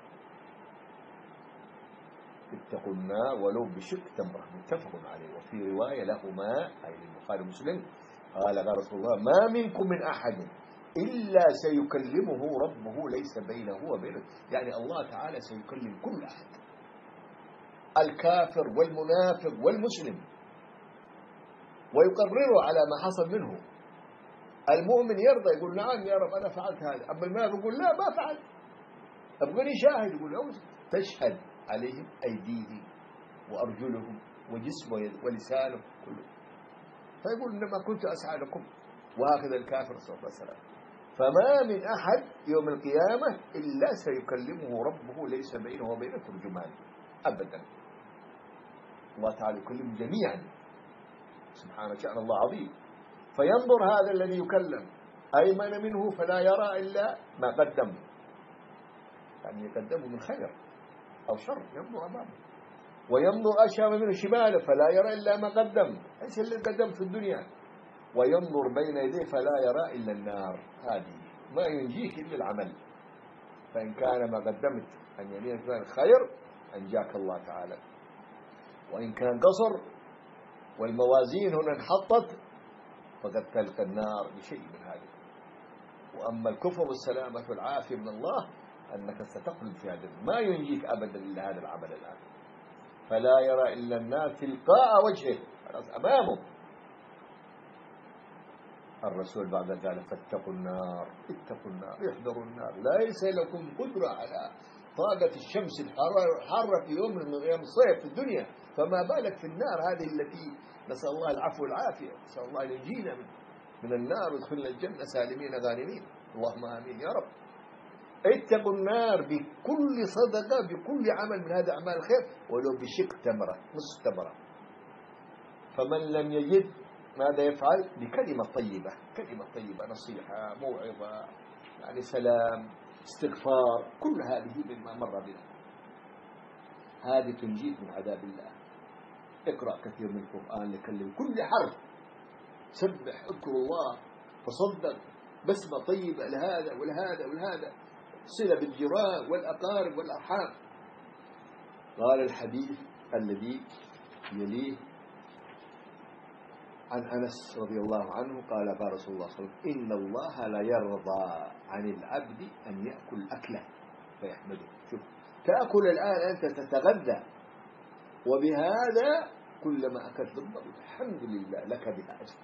اتقوا النار ولو بشق تمرة، متفق عليه. وفي رواية لهما أي البخاري ومسلم قال قال رسول الله ما منكم من أحد إلا سيكلمه ربه ليس بينه وبينه، يعني الله تعالى سيكلم كل أحد، الكافر والمنافق والمسلم، ويقرره على ما حصل منه. المؤمن يرضى يقول نعم يا رب أنا فعلت هذا، أما المنافق يقول لا ما فعل، أبغني شاهد، يقول أوز. تشهد عليهم أيديهم وأرجلهم وجسمه ولسانه كله، فيقول إنما كنت أسعى لكم. وهكذا الكافر صلى الله عليه وسلم. فما من أحد يوم القيامة إلا سيكلمه ربه ليس بينه وبينه ترجمان أبدا. الله تعالى يكلم جميعا سبحانه، شأن الله عظيم. فينظر هذا الذي يكلم أيمن منه فلا يرى إلا ما قدم، يعني يقدمه من خير أو شر ينظر أمامه، وينظر أشام منه شماله فلا يرى إلا ما قدم، ليس اللي قدم في الدنيا. وينظر بين يديه فلا يرى إلا النار، هذه ما ينجيك إلا العمل. فإن كان ما قدمت عن يمينك كان خير أنجاك الله تعالى، وإن كان قصر والموازين هنا انحطت فقد تلقى النار بشيء من هذا. وأما الكفر والسلامة والعافية من الله أنك ستخلد في هذا، ما ينجيك أبدا إلا هذا العمل الآن. فلا يرى إلا النار تلقاء وجهه أمامه. الرسول بعد ذلك فاتقوا النار، اتقوا النار، احذروا النار، ليس لكم قدرة على طاقة الشمس الحارة في يوم من أيام الصيف في الدنيا، فما بالك في النار هذه التي نسأل الله العفو والعافية، نسأل الله أن ينجينا من, من النار ويدخلنا الجنة سالمين غانمين، اللهم آمين يا رب. اتقوا النار بكل صدقة، بكل عمل من هذا أعمال الخير، ولو بشق تمرة، نصف تمرة. فمن لم يجد ماذا يفعل؟ بكلمة طيبة، كلمة طيبة، نصيحة، موعظة، يعني سلام، استغفار، كل هذه مما مر بنا، هذه تنجيك من عذاب الله. اقرأ كثير من القرآن، لكلم كل حرف، سبح، اذكر الله، تصدق، بسمة طيبة لهذا ولهذا ولهذا، صلة بالجيران والأقارب والأرحام. قال الحديث الذي يليه عن أنس رضي الله عنه قال قال رسول الله صلى الله عليه وسلم إن الله لا يرضى عن العبد أن يأكل أكله فيحمده. شوف، تأكل الآن أنت تتغذى، وبهذا كلما أكلت لقمة الحمد لله لك بها أجر.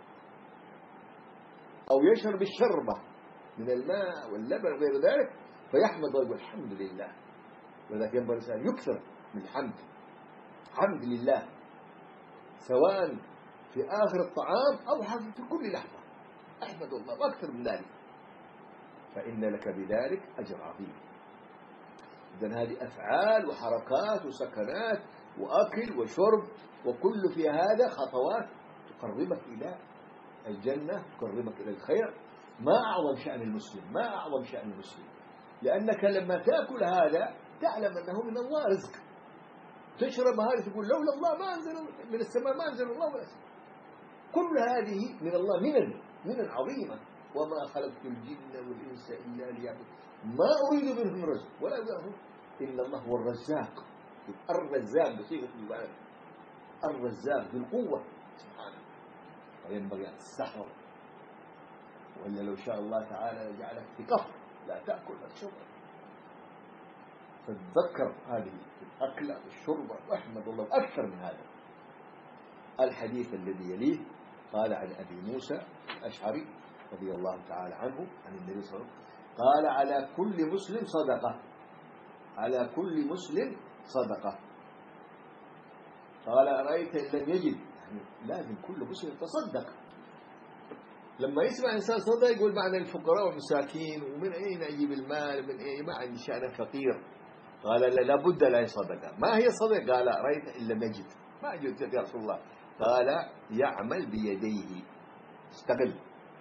أو يشرب الشربة من الماء واللبن وغير ذلك فيحمد ويقول الحمد لله. ولذلك ينبغي الإنسان يكثر من الحمد، حمد لله، سواء في آخر الطعام أو حتى في كل لحظة أحمد الله وأكثر من ذلك، فإن لك بذلك أجر عظيم. إذن هذه أفعال وحركات وسكنات وأكل وشرب وكل في هذا خطوات تقربك إلى الجنة، تقربك إلى الخير، ما أعظم شأن المسلم، ما أعظم شأن المسلم، لأنك لما تأكل هذا تعلم أنه من الله رزق، تشرب هذا تقول لولا الله ما أنزل من السماء، ما أنزل الله ولا السماء. كل هذه من الله، منن منن عظيمة. وما خلقت الجن والإنس إلا ليعبدون ما أريد منهم رزق ولا أريد إلا الله هو الرزاق. الرزاق بصيغة المبالغة، الرزاق بالقوة سبحانه. وينبغي أن تستحضر، وإلا لو شاء الله تعالى لجعلك في قفر لا تأكل لا تشرب. فتذكر هذه الأكلة والشربة واحمد الله أكثر من هذا. الحديث الذي يليه قال عن أبي موسى الأشعري رضي الله تعالى عنه عن النبي صلى الله عليه وسلم قال على كل مسلم صدقة، على كل مسلم صدقة. قال أرأيت إن لم يجد، يعني لازم كل مسلم يتصدق. لما يسمع إنسان صدق يقول معنى الفقراء والمساكين ومن أين أجيب المال، من أين، ما عندي شأن فقير. قال لا لابد لا صدقة. ما هي صدقة؟ قال أرأيت إن لم يجد، ما جئت يا رسول الله. قال يعمل بيديه، استغل،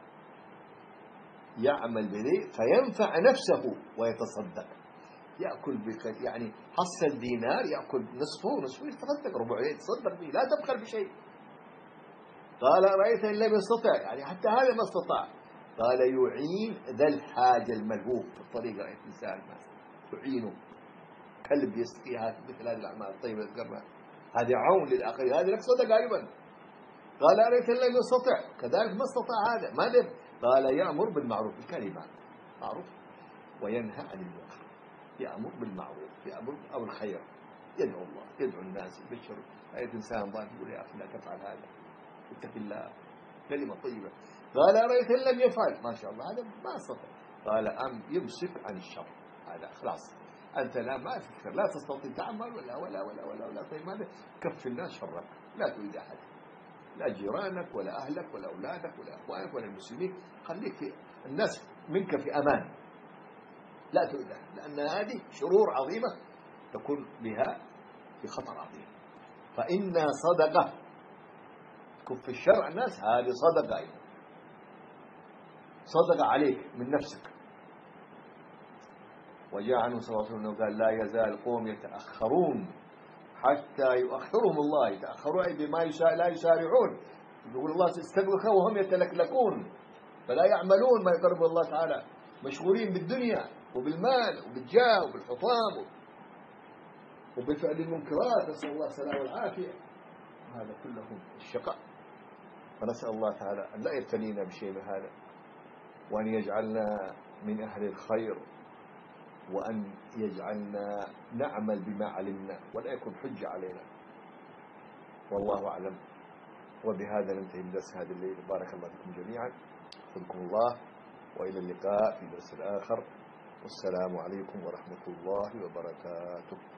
يعمل بيديه فينفع نفسه ويتصدق. يأكل بك، يعني حصل دينار يأكل نصفه ونصفه يتصدق، ربعه يتصدق به، لا تبخل بشيء. قال رأيت إن لم يستطع، يعني حتى هذا ما استطاع. قال يعين ذا الحاجة الملهوف في الطريق. رأيت إنسان ما تعينه، كلب يسقيها، مثل هذه الأعمال الطيبة ذكرنا، هذه عون للآخرين، هذه لك صدقة أيضا. قال أريت إن لم يستطع، كذلك ما استطاع هذا، ماذا؟ قال يأمر بالمعروف، الكلمة معروف، وينهى عن المنكر. يأمر بالمعروف، يأمر أو الخير، يدعو الله، يدعو الناس، يبشر. أي إنسان ضال يقول يا أخي لا تفعل هذا، اتق الله، كلمة طيبة. قال أريت إن لم يفعل، ما شاء الله هذا ما استطاع. قال أم يمسك عن الشر، هذا خلاص أنت لا ما تفكر، لا تستطيع تعمل ولا ولا ولا ولا, ولا. طيب ماذا؟ كف الناس شرك، لا تريد أحد، لا جيرانك ولا أهلك ولا أولادك ولا أخوانك ولا المسلمين، خليك في الناس منك في أمان، لا تريد أحد، لأن هذه شرور عظيمة تكون بها في خطر عظيم. فإنها صدقة، كف الشر عن الناس، هذه صدقة أيضا، صدقة عليك من نفسك. وجاء عنه صلى الله عليه وسلم قال لا يزال قوم يتأخرون حتى يؤخرهم الله، يتأخرون أي بما لا يسارعون. يقول الله استغرقوا وهم يتلكلكون، فلا يعملون ما يقرب الله تعالى، مشغولين بالدنيا وبالمال وبالجاه وبالحطام وبفعل المنكرات، نسأل الله السلامة والعافية. هذا كله الشقاء. فنسأل الله تعالى أن لا يبتلينا بشيء من هذا، وأن يجعلنا من أهل الخير، وأن يجعلنا نعمل بما علمنا ولا يكون حجة علينا. والله أعلم. وبهذا ننتهي من درس هذا الليل. بارك الله فيكم جميعا، أحفظكم الله، وإلى اللقاء في درس آخر، والسلام عليكم ورحمة الله وبركاته.